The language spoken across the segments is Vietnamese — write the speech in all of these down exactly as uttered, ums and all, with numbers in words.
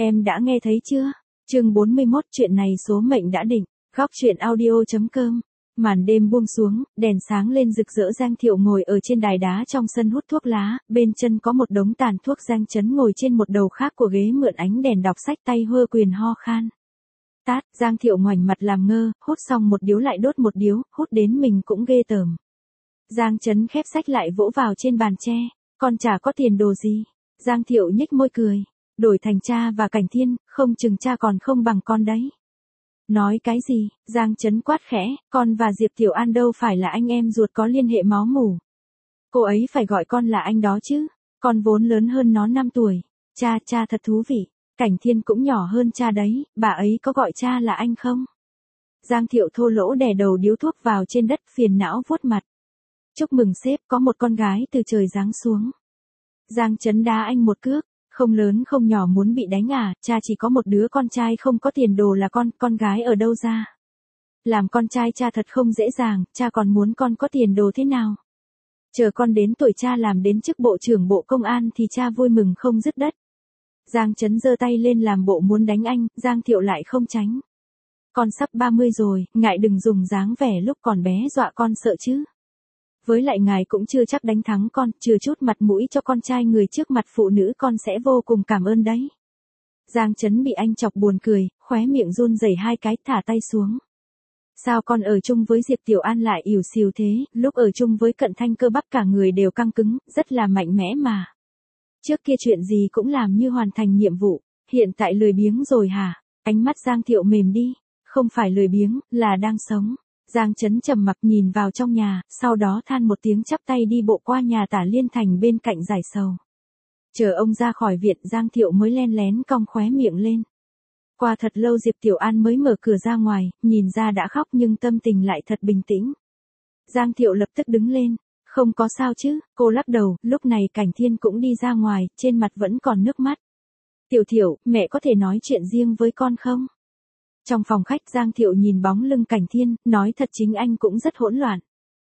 Em đã nghe thấy chưa? Chương bốn mươi mốt, chuyện này số mệnh đã định. Góc truyện audio.com. Màn đêm buông xuống, đèn sáng lên rực rỡ. Giang Thiệu ngồi ở trên đài đá trong sân hút thuốc lá, bên chân có một đống tàn thuốc. Giang Chấn ngồi trên một đầu khác của ghế mượn ánh đèn đọc sách, tay hơ quyền ho khan. Tát, Giang Thiệu ngoảnh mặt làm ngơ, hút xong một điếu lại đốt một điếu, hút đến mình cũng ghê tởm. Giang Chấn khép sách lại vỗ vào trên bàn tre, con chả có tiền đồ gì. Giang Thiệu nhếch môi cười, đổi thành cha và Cảnh Thiên, không chừng cha còn không bằng con đấy. Nói cái gì? Giang Chấn quát khẽ, con và Diệp Tiểu An đâu phải là anh em ruột có liên hệ máu mủ. Cô ấy phải gọi con là anh đó chứ, con vốn lớn hơn nó năm tuổi. Cha, cha thật thú vị. Cảnh Thiên cũng nhỏ hơn cha đấy, bà ấy có gọi cha là anh không? Giang Thiệu thô lỗ đè đầu điếu thuốc vào trên đất, phiền não vuốt mặt. Chúc mừng sếp, có một con gái từ trời giáng xuống. Giang Chấn đá anh một cước, không lớn không nhỏ muốn bị đánh à, cha chỉ có một đứa con trai không có tiền đồ là con, con gái ở đâu ra? Làm con trai cha thật không dễ dàng, cha còn muốn con có tiền đồ thế nào? Chờ con đến tuổi cha làm đến chức bộ trưởng bộ công an thì cha vui mừng không dứt đất. Giang Chấn giơ tay lên làm bộ muốn đánh anh, Giang Thiệu lại không tránh. Con sắp ba mươi rồi, ngại đừng dùng dáng vẻ lúc còn bé dọa con sợ chứ. Với lại ngài cũng chưa chắc đánh thắng con, chừa chút mặt mũi cho con trai người trước mặt phụ nữ con sẽ vô cùng cảm ơn đấy. Giang Chấn bị anh chọc buồn cười, khóe miệng run rẩy hai cái, thả tay xuống. Sao con ở chung với Diệp Tiểu An lại ỉu xìu thế, lúc ở chung với Cận Thanh cơ bắp cả người đều căng cứng, rất là mạnh mẽ mà. Trước kia chuyện gì cũng làm như hoàn thành nhiệm vụ, hiện tại lười biếng rồi hả? Ánh mắt Giang Thiệu mềm đi, không phải lười biếng, là đang sống. Giang Chấn trầm mặc nhìn vào trong nhà, sau đó than một tiếng chắp tay đi bộ qua nhà Tả Liên Thành bên cạnh giải sầu. Chờ ông ra khỏi viện, Giang Thiệu mới len lén cong khóe miệng lên. Qua thật lâu Diệp Tiểu An mới mở cửa ra ngoài, nhìn ra đã khóc nhưng tâm tình lại thật bình tĩnh. Giang Thiệu lập tức đứng lên, không có sao chứ, cô lắc đầu, lúc này Cảnh Thiên cũng đi ra ngoài, trên mặt vẫn còn nước mắt. Tiểu Thiệu, mẹ có thể nói chuyện riêng với con không? Trong phòng khách Giang Thiệu nhìn bóng lưng Cảnh Thiên, nói thật chính anh cũng rất hỗn loạn.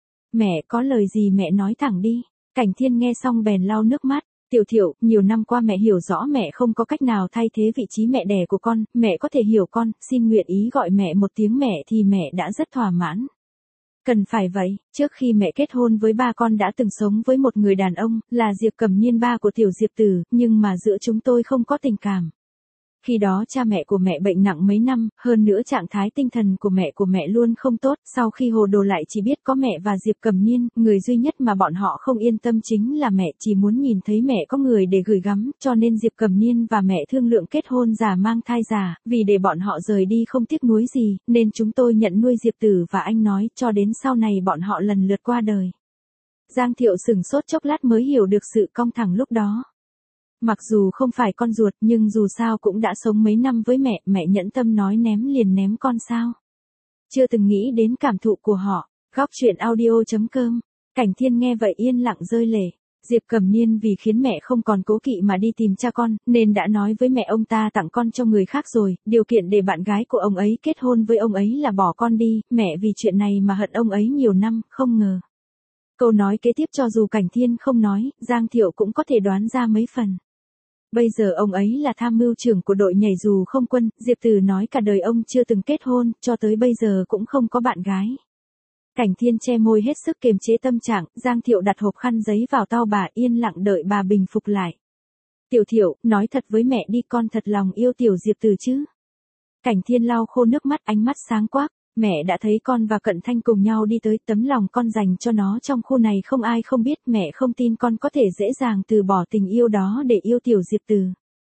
Mẹ có lời gì mẹ nói thẳng đi. Cảnh Thiên nghe xong bèn lau nước mắt. Tiểu Thiệu, nhiều năm qua mẹ hiểu rõ mẹ không có cách nào thay thế vị trí mẹ đẻ của con, mẹ có thể hiểu con, xin nguyện ý gọi mẹ một tiếng mẹ thì mẹ đã rất thỏa mãn. Cần phải vậy, trước khi mẹ kết hôn với ba con đã từng sống với một người đàn ông, là Diệp Cẩm Niên, ba của Tiểu Diệp Tử, nhưng mà giữa chúng tôi không có tình cảm. Khi đó cha mẹ của mẹ bệnh nặng mấy năm, hơn nữa trạng thái tinh thần của mẹ của mẹ luôn không tốt, sau khi hồ đồ lại chỉ biết có mẹ và Diệp Cẩm Niên, người duy nhất mà bọn họ không yên tâm chính là mẹ, chỉ muốn nhìn thấy mẹ có người để gửi gắm, cho nên Diệp Cẩm Niên và mẹ thương lượng kết hôn giả mang thai giả, vì để bọn họ rời đi không tiếc nuối gì, nên chúng tôi nhận nuôi Diệp Tử và anh nói, cho đến sau này bọn họ lần lượt qua đời. Giang Thiệu sửng sốt chốc lát mới hiểu được sự cong thẳng lúc đó. Mặc dù không phải con ruột nhưng dù sao cũng đã sống mấy năm với mẹ, mẹ nhẫn tâm nói ném liền ném con sao? Chưa từng nghĩ đến cảm thụ của họ. Góc truyện audio.com. Cảnh Thiên nghe vậy yên lặng rơi lệ. Diệp Cẩm Niên vì khiến mẹ không còn cố kỵ mà đi tìm cha con, nên đã nói với mẹ ông ta tặng con cho người khác rồi, điều kiện để bạn gái của ông ấy kết hôn với ông ấy là bỏ con đi, mẹ vì chuyện này mà hận ông ấy nhiều năm, không ngờ. Câu nói kế tiếp cho dù Cảnh Thiên không nói, Giang Thiệu cũng có thể đoán ra mấy phần. Bây giờ ông ấy là tham mưu trưởng của đội nhảy dù không quân, Diệp Tử nói cả đời ông chưa từng kết hôn, cho tới bây giờ cũng không có bạn gái. Cảnh Thiên che môi hết sức kiềm chế tâm trạng, Giang Thiệu đặt hộp khăn giấy vào tao bà, yên lặng đợi bà bình phục lại. Tiểu Thiệu, nói thật với mẹ đi, con thật lòng yêu Tiểu Diệp Tử chứ? Cảnh Thiên lau khô nước mắt, ánh mắt sáng quắc. Mẹ đã thấy con và Cận Thanh cùng nhau đi tới, tấm lòng con dành cho nó trong khu này không ai không biết, mẹ không tin con có thể dễ dàng từ bỏ tình yêu đó để yêu Tiểu Diệp Tử.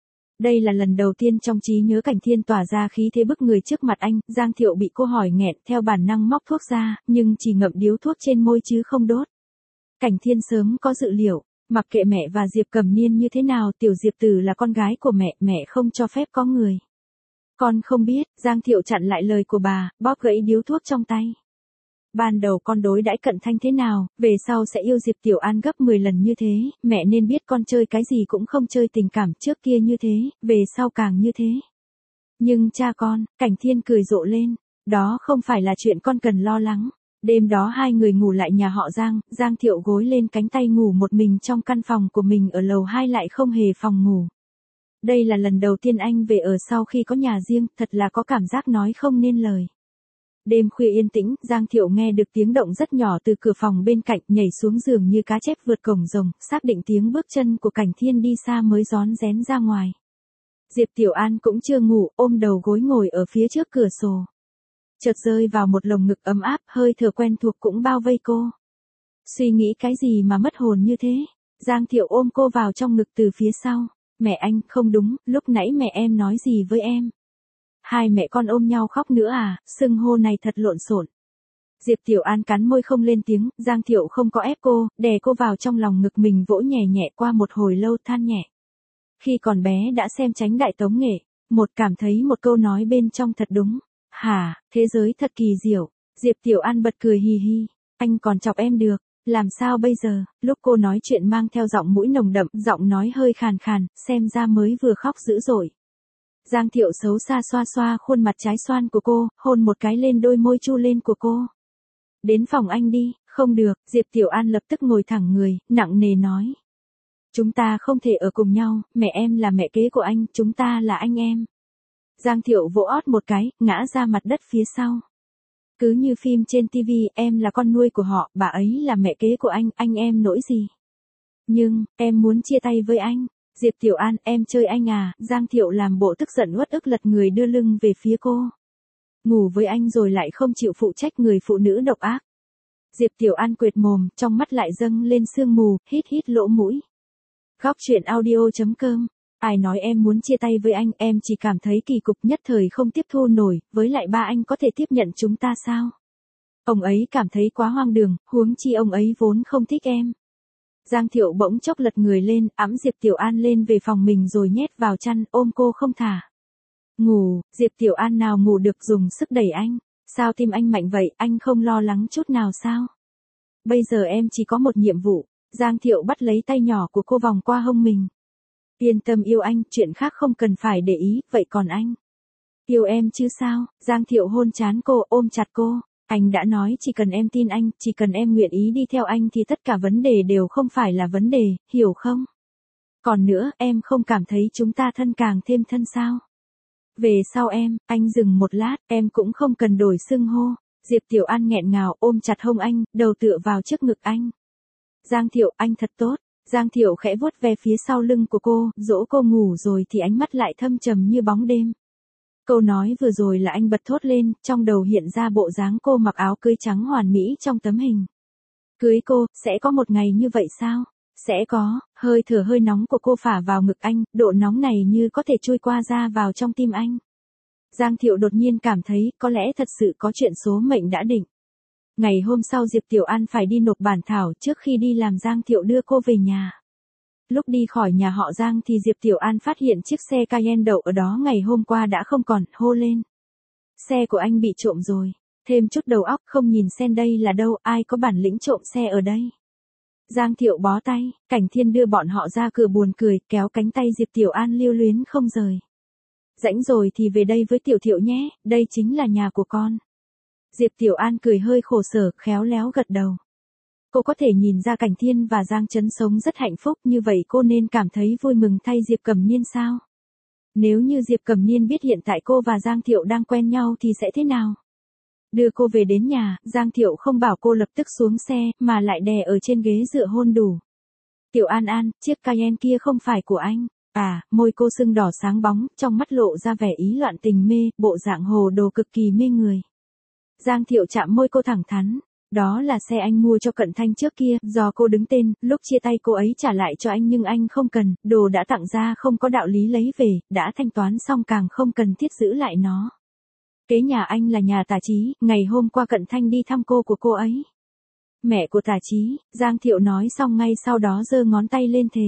Đây là lần đầu tiên trong trí nhớ Cảnh Thiên tỏa ra khí thế bức người trước mặt anh, Giang Thiệu bị cô hỏi nghẹn, theo bản năng móc thuốc ra, nhưng chỉ ngậm điếu thuốc trên môi chứ không đốt. Cảnh Thiên sớm có dự liệu, mặc kệ mẹ và Diệp Cẩm Niên như thế nào, Tiểu Diệp Tử là con gái của mẹ, mẹ không cho phép có người. Con không biết, Giang Thiệu chặn lại lời của bà, bóp gãy điếu thuốc trong tay. Ban đầu con đối đãi Cận Thanh thế nào, về sau sẽ yêu Diệp Tiểu An gấp mười lần như thế, mẹ nên biết con chơi cái gì cũng không chơi tình cảm, trước kia như thế, về sau càng như thế. Nhưng cha con, Cảnh Thiên cười rộ lên, đó không phải là chuyện con cần lo lắng. Đêm đó hai người ngủ lại nhà họ Giang, Giang Thiệu gối lên cánh tay ngủ một mình trong căn phòng của mình ở lầu hai lại không hề phòng ngủ. Đây là lần đầu tiên anh về ở sau khi có nhà riêng, thật là có cảm giác nói không nên lời. Đêm khuya yên tĩnh, Giang Thiệu nghe được tiếng động rất nhỏ từ cửa phòng bên cạnh, nhảy xuống giường như cá chép vượt cổng rồng, xác định tiếng bước chân của Cảnh Thiên đi xa mới rón rén ra ngoài. Diệp Tiểu An cũng chưa ngủ, ôm đầu gối ngồi ở phía trước cửa sổ. Chợt rơi vào một lồng ngực ấm áp, hơi thở quen thuộc cũng bao vây cô. Suy nghĩ cái gì mà mất hồn như thế? Giang Thiệu ôm cô vào trong ngực từ phía sau. Mẹ anh, không đúng, lúc nãy mẹ em nói gì với em? Hai mẹ con ôm nhau khóc nữa à, xưng hô này thật lộn xộn. Diệp Tiểu An cắn môi không lên tiếng, Giang Thiệu không có ép cô, đè cô vào trong lòng ngực mình vỗ nhẹ nhẹ qua một hồi lâu than nhẹ. Khi còn bé đã xem Tránh Đại Tống Nghệ, một cảm thấy một câu nói bên trong thật đúng. Hả, thế giới thật kỳ diệu. Diệp Tiểu An bật cười hì hì, anh còn chọc em được, làm sao bây giờ? Lúc cô nói chuyện mang theo giọng mũi nồng đậm, giọng nói hơi khàn khàn, xem ra mới vừa khóc dữ dội. Giang Thiệu xấu xa xoa xoa khuôn mặt trái xoan của cô, hôn một cái lên đôi môi chu lên của cô. Đến phòng anh đi. Không được, Diệp Tiểu An lập tức ngồi thẳng người, nặng nề nói. Chúng ta không thể ở cùng nhau, mẹ em là mẹ kế của anh, chúng ta là anh em. Giang Thiệu vỗ ót một cái, ngã ra mặt đất phía sau. Cứ như phim trên tivi, em là con nuôi của họ, bà ấy là mẹ kế của anh, anh em nỗi gì. Nhưng, em muốn chia tay với anh. Diệp Tiểu An, em chơi anh à? Giang Thiệu làm bộ tức giận uất ức lật người đưa lưng về phía cô. Ngủ với anh rồi lại không chịu phụ trách người phụ nữ độc ác. Diệp Tiểu An quệt mồm, trong mắt lại dâng lên sương mù, hít hít lỗ mũi. Góc truyện audio chấm com. Ai nói em muốn chia tay với anh, em chỉ cảm thấy kỳ cục nhất thời không tiếp thu nổi, với lại ba anh có thể tiếp nhận chúng ta sao? Ông ấy cảm thấy quá hoang đường, huống chi ông ấy vốn không thích em. Giang Thiệu bỗng chốc lật người lên, ẵm Diệp Tiểu An lên về phòng mình rồi nhét vào chăn, ôm cô không thả. Ngủ, Diệp Tiểu An nào ngủ được, dùng sức đẩy anh. Sao tim anh mạnh vậy, anh không lo lắng chút nào sao? Bây giờ em chỉ có một nhiệm vụ. Giang Thiệu bắt lấy tay nhỏ của cô vòng qua hông mình. Yên tâm yêu anh, chuyện khác không cần phải để ý, vậy còn anh? Yêu em chứ sao? Giang Thiệu hôn trán cô, ôm chặt cô. Anh đã nói chỉ cần em tin anh, chỉ cần em nguyện ý đi theo anh thì tất cả vấn đề đều không phải là vấn đề, hiểu không? Còn nữa, em không cảm thấy chúng ta thân càng thêm thân sao? Về sau em, anh dừng một lát, em cũng không cần đổi xưng hô. Diệp Tiểu An nghẹn ngào ôm chặt hông anh, đầu tựa vào trước ngực anh. Giang Thiệu, anh thật tốt. Giang Thiệu khẽ vuốt ve phía sau lưng của cô, dỗ cô ngủ rồi thì ánh mắt lại thâm trầm như bóng đêm. Câu nói vừa rồi là anh bật thốt lên, trong đầu hiện ra bộ dáng cô mặc áo cưới trắng hoàn mỹ trong tấm hình. Cưới cô, sẽ có một ngày như vậy sao? Sẽ có, hơi thở hơi nóng của cô phả vào ngực anh, độ nóng này như có thể trôi qua ra vào trong tim anh. Giang Thiệu đột nhiên cảm thấy, có lẽ thật sự có chuyện số mệnh đã định. Ngày hôm sau Diệp Tiểu An phải đi nộp bản thảo, trước khi đi làm Giang Thiệu đưa cô về nhà. Lúc đi khỏi nhà họ Giang thì Diệp Tiểu An phát hiện chiếc xe Cayenne đậu ở đó ngày hôm qua đã không còn, hô lên. Xe của anh bị trộm rồi. Thêm chút đầu óc, không nhìn xem đây là đâu, ai có bản lĩnh trộm xe ở đây. Giang Thiệu bó tay, Cảnh Thiên đưa bọn họ ra cửa buồn cười, kéo cánh tay Diệp Tiểu An lưu luyến không rời. Rảnh rồi thì về đây với Tiểu Thiệu nhé, đây chính là nhà của con. Diệp Tiểu An cười hơi khổ sở, khéo léo gật đầu. Cô có thể nhìn ra Cảnh Thiên và Giang Trấn sống rất hạnh phúc, như vậy cô nên cảm thấy vui mừng thay Diệp Cẩm Niên sao? Nếu như Diệp Cẩm Niên biết hiện tại cô và Giang Thiệu đang quen nhau thì sẽ thế nào? Đưa cô về đến nhà, Giang Thiệu không bảo cô lập tức xuống xe, mà lại đè ở trên ghế dựa hôn đủ. Tiểu An An, chiếc Cayenne kia không phải của anh. À, môi cô sưng đỏ sáng bóng, trong mắt lộ ra vẻ ý loạn tình mê, bộ dạng hồ đồ cực kỳ mê người. Giang Thiệu chạm môi cô thẳng thắn. Đó là xe anh mua cho Cận Thanh trước kia, do cô đứng tên, lúc chia tay cô ấy trả lại cho anh nhưng anh không cần, đồ đã tặng ra không có đạo lý lấy về, đã thanh toán xong càng không cần thiết giữ lại nó. Kế nhà anh là nhà Tả Chí, ngày hôm qua Cận Thanh đi thăm cô của cô ấy. Mẹ của Tả Chí, Giang Thiệu nói xong ngay sau đó giơ ngón tay lên thề.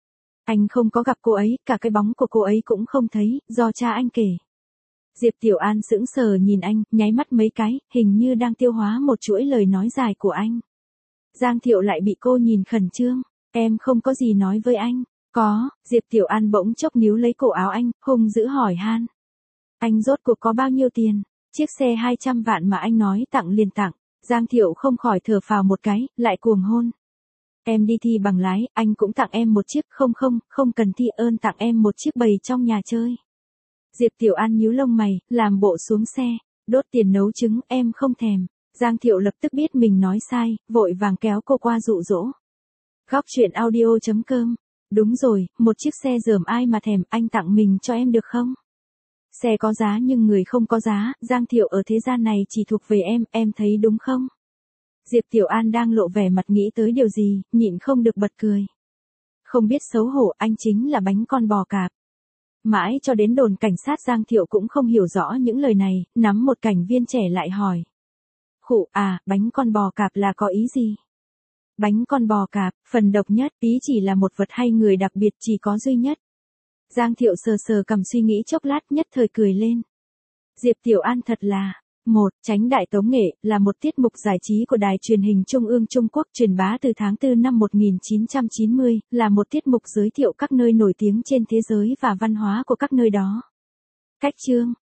Anh không có gặp cô ấy, cả cái bóng của cô ấy cũng không thấy, do cha anh kể. Diệp Tiểu An sững sờ nhìn anh, nháy mắt mấy cái, hình như đang tiêu hóa một chuỗi lời nói dài của anh. Giang Thiệu lại bị cô nhìn khẩn trương. Em không có gì nói với anh. Có, Diệp Tiểu An bỗng chốc níu lấy cổ áo anh, hung dữ hỏi han. Anh rốt cuộc có bao nhiêu tiền? Chiếc xe hai trăm vạn mà anh nói tặng liền tặng. Giang Thiệu không khỏi thở phào một cái, lại cuồng hôn. Em đi thi bằng lái, anh cũng tặng em một chiếc. Không không, không cần thi ơn, tặng em một chiếc bày trong nhà chơi. Diệp Tiểu An nhíu lông mày, làm bộ xuống xe. Đốt tiền nấu trứng, em không thèm. Giang Thiệu lập tức biết mình nói sai, vội vàng kéo cô qua dụ dỗ. Góc chuyện audio chấm com. Đúng rồi, một chiếc xe dởm ai mà thèm, anh tặng mình cho em được không? Xe có giá nhưng người không có giá, Giang Thiệu ở thế gian này chỉ thuộc về em, em thấy đúng không? Diệp Tiểu An đang lộ vẻ mặt nghĩ tới điều gì, nhịn không được bật cười. Không biết xấu hổ, anh chính là bánh con bò cạp. Mãi cho đến đồn cảnh sát, Giang Thiệu cũng không hiểu rõ những lời này, nắm một cảnh viên trẻ lại hỏi. Khụ, à, bánh con bò cạp là có ý gì? Bánh con bò cạp, phần độc nhất, ý chỉ là một vật hay người đặc biệt, chỉ có duy nhất. Giang Thiệu sờ sờ cầm suy nghĩ chốc lát, nhất thời cười lên. Diệp Tiểu An thật là... một. Chánh đại tống nghệ, là một tiết mục giải trí của đài truyền hình Trung ương Trung Quốc truyền bá từ tháng tư năm một nghìn chín trăm chín mươi, là một tiết mục giới thiệu các nơi nổi tiếng trên thế giới và văn hóa của các nơi đó. Cách chương